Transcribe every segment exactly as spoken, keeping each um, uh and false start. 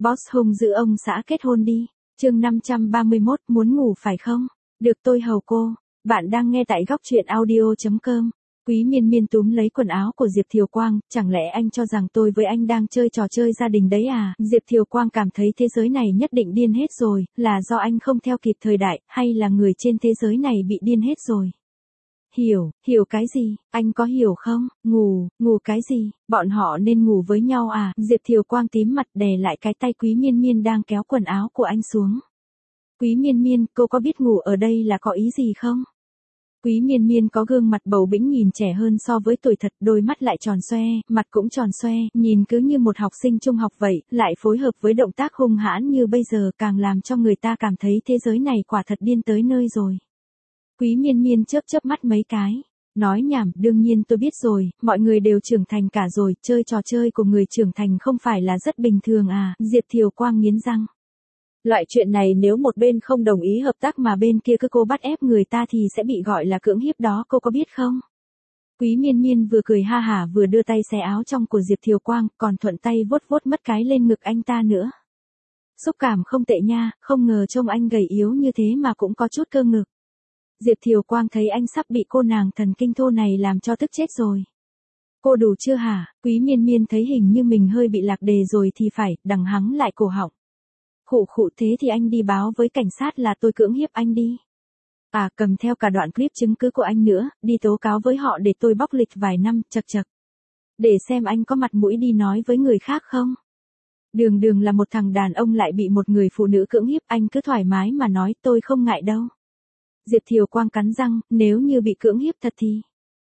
Boss hung dữ ông xã kết hôn đi. Chương năm trăm ba mươi mốt, muốn ngủ phải không? Được tôi hầu cô. Bạn đang nghe tại góc truyện audio chấm com. Quý Miên Miên túm lấy quần áo của Diệp Thiều Quang, chẳng lẽ anh cho rằng tôi với anh đang chơi trò chơi gia đình đấy à? Diệp Thiều Quang cảm thấy thế giới này nhất định điên hết rồi, là do anh không theo kịp thời đại, hay là người trên thế giới này bị điên hết rồi? Hiểu, hiểu cái gì, anh có hiểu không? Ngủ, ngủ cái gì, bọn họ nên ngủ với nhau à? Diệp Thiều Quang tím mặt đè lại cái tay Quý Miên Miên đang kéo quần áo của anh xuống. Quý Miên Miên, cô có biết ngủ ở đây là có ý gì không? Quý Miên Miên có gương mặt bầu bĩnh nhìn trẻ hơn so với tuổi thật, đôi mắt lại tròn xoe, mặt cũng tròn xoe, nhìn cứ như một học sinh trung học vậy, lại phối hợp với động tác hung hãn như bây giờ càng làm cho người ta cảm thấy thế giới này quả thật điên tới nơi rồi. Quý Miên Miên chớp chớp mắt mấy cái, nói nhảm, đương nhiên tôi biết rồi, mọi người đều trưởng thành cả rồi, chơi trò chơi của người trưởng thành không phải là rất bình thường à? Diệp Thiều Quang nghiến răng. Loại chuyện này nếu một bên không đồng ý hợp tác mà bên kia cứ cố bắt ép người ta thì sẽ bị gọi là cưỡng hiếp đó, cô có biết không? Quý Miên Miên vừa cười ha hả vừa đưa tay xé áo trong của Diệp Thiều Quang, còn thuận tay vuốt vuốt mất cái lên ngực anh ta nữa. Xúc cảm không tệ nha, không ngờ trông anh gầy yếu như thế mà cũng có chút cơ ngực. Diệp Thiều Quang thấy anh sắp bị cô nàng thần kinh thô này làm cho tức chết rồi. Cô đủ chưa hả? Quý Miên Miên thấy hình như mình hơi bị lạc đề rồi thì phải, đằng hắng lại cổ họng. Khụ khụ, thế thì anh đi báo với cảnh sát là tôi cưỡng hiếp anh đi. À, cầm theo cả đoạn clip chứng cứ của anh nữa, đi tố cáo với họ để tôi bóc lịch vài năm, chật chật. Để xem anh có mặt mũi đi nói với người khác không? Đường đường là một thằng đàn ông lại bị một người phụ nữ cưỡng hiếp, anh cứ thoải mái mà nói, tôi không ngại đâu. Diệp Thiều Quang cắn răng, nếu như bị cưỡng hiếp thật thì...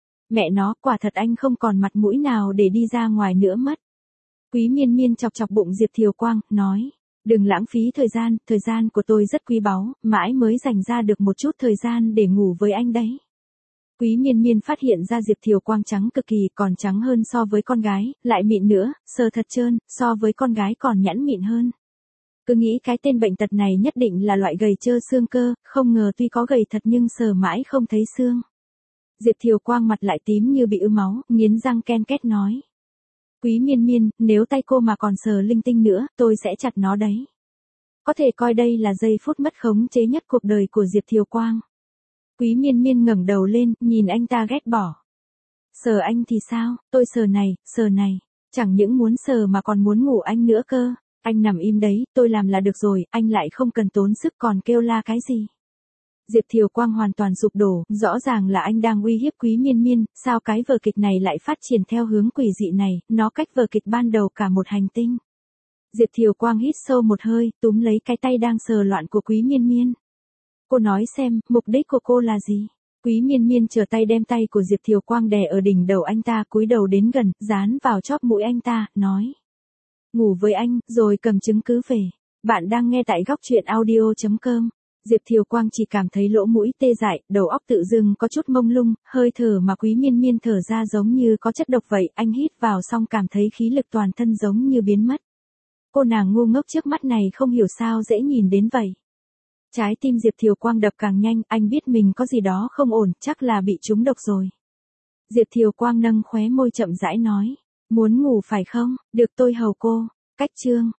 Mẹ nó, quả thật anh không còn mặt mũi nào để đi ra ngoài nữa mất. Quý Miên Miên chọc chọc bụng Diệp Thiều Quang, nói, đừng lãng phí thời gian, thời gian của tôi rất quý báu, mãi mới dành ra được một chút thời gian để ngủ với anh đấy. Quý Miên Miên phát hiện ra Diệp Thiều Quang trắng cực kỳ, còn trắng hơn so với con gái, lại mịn nữa, sờ thật trơn, so với con gái còn nhẵn mịn hơn. Cứ nghĩ cái tên bệnh tật này nhất định là loại gầy trơ xương cơ, không ngờ tuy có gầy thật nhưng sờ mãi không thấy xương. Diệp Thiều Quang mặt lại tím như bị ứ máu, nghiến răng ken két nói. Quý Miên Miên, nếu tay cô mà còn sờ linh tinh nữa, tôi sẽ chặt nó đấy. Có thể coi đây là giây phút mất khống chế nhất cuộc đời của Diệp Thiều Quang. Quý Miên Miên ngẩng đầu lên, nhìn anh ta ghét bỏ. Sờ anh thì sao, tôi sờ này, sờ này, chẳng những muốn sờ mà còn muốn ngủ anh nữa cơ. Anh nằm im đấy, tôi làm là được rồi, anh lại không cần tốn sức còn kêu la cái gì. Diệp Thiều Quang hoàn toàn sụp đổ, rõ ràng là anh đang uy hiếp Quý Miên Miên, sao cái vở kịch này lại phát triển theo hướng quỷ dị này, nó cách vở kịch ban đầu cả một hành tinh. Diệp Thiều Quang hít sâu một hơi, túm lấy cái tay đang sờ loạn của Quý Miên Miên. Cô nói xem, mục đích của cô là gì? Quý Miên Miên trở tay đem tay của Diệp Thiều Quang đè ở đỉnh đầu anh ta, cúi đầu đến gần, dán vào chóp mũi anh ta, nói. Ngủ với anh, rồi cầm chứng cứ về. Bạn đang nghe tại góc truyện audio chấm com. Diệp Thiều Quang chỉ cảm thấy lỗ mũi tê dại, đầu óc tự dưng có chút mông lung, hơi thở mà Quý Miên Miên thở ra giống như có chất độc vậy, anh hít vào xong cảm thấy khí lực toàn thân giống như biến mất. Cô nàng ngu ngốc trước mắt này không hiểu sao dễ nhìn đến vậy. Trái tim Diệp Thiều Quang đập càng nhanh, anh biết mình có gì đó không ổn, chắc là bị trúng độc rồi. Diệp Thiều Quang nâng khóe môi chậm rãi nói, muốn ngủ phải không, được tôi hầu cô. Cách chương